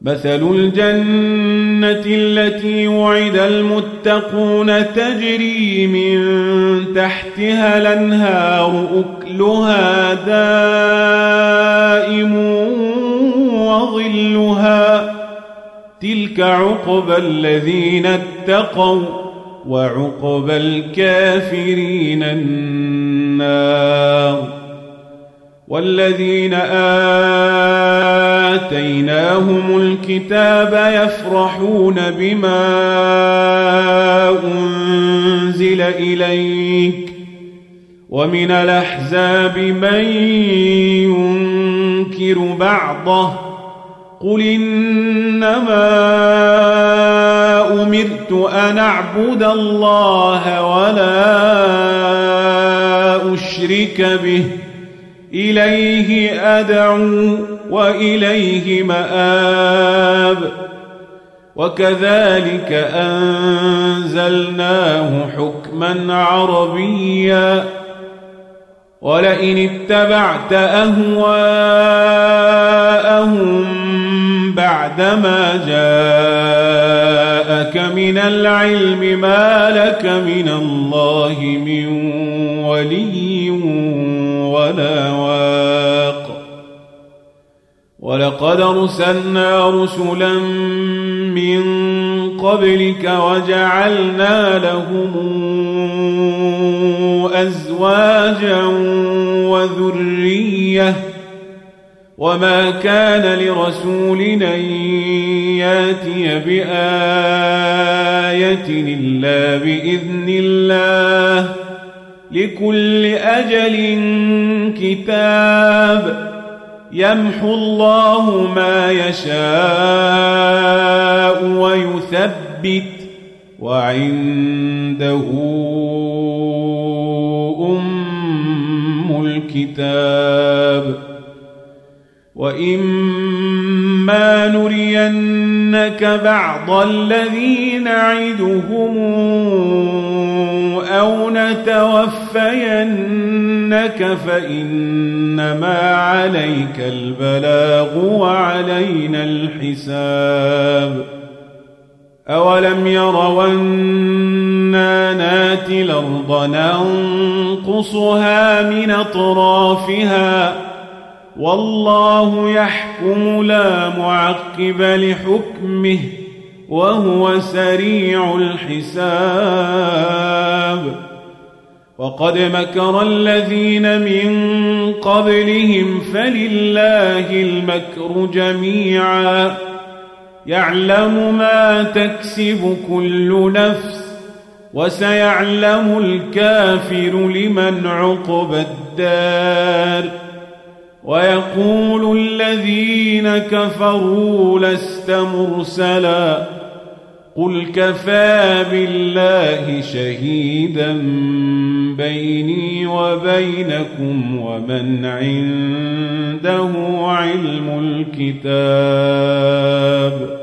مثل الجنة التي وعد المتقون تجري من تحتها الأنهار أكلها دائم وظلها تلك عقبى الذين اتقوا وعقبى الكافرين النار والذين آتيناهم الكتاب يفرحون بما أنزل إليك ومن الأحزاب من ينكر بعضه قل إنما أمرت أن أعبد الله ولا أشرك به إليه أدعو وإليه مآب وكذلك أنزلناه حكما عربيا ولئن اتبعت أهواءهم بعدما جاءك من العلم ما لك من الله من ولي ولا واق ولقد أرسلنا رسلا من قبلك وجعلنا لهم أزواجا وذرية وما كان لرسول أن ياتي بآية إلا بإذن الله لكل أجل كتاب يمحو الله ما يشاء ويثبت وعنده أم الكتاب وإما نرينك بعض الذي نعدهم أو نتوفينك فإنما عليك البلاغ وعلينا الحساب أولم يروا أنا ناتي الأرض ننقصها من أطرافها والله يحكم لا معقب لحكمه وهو سريع الحساب وقد مكر الذين من قبلهم فلله المكر جميعا يعلم ما تكسب كل نفس وسيعلم الكافر لمن عقبى الدار ويقول الذين كفروا لست مرسلا قل كفى بالله شهيدا بيني وبينكم ومن عنده علم الكتاب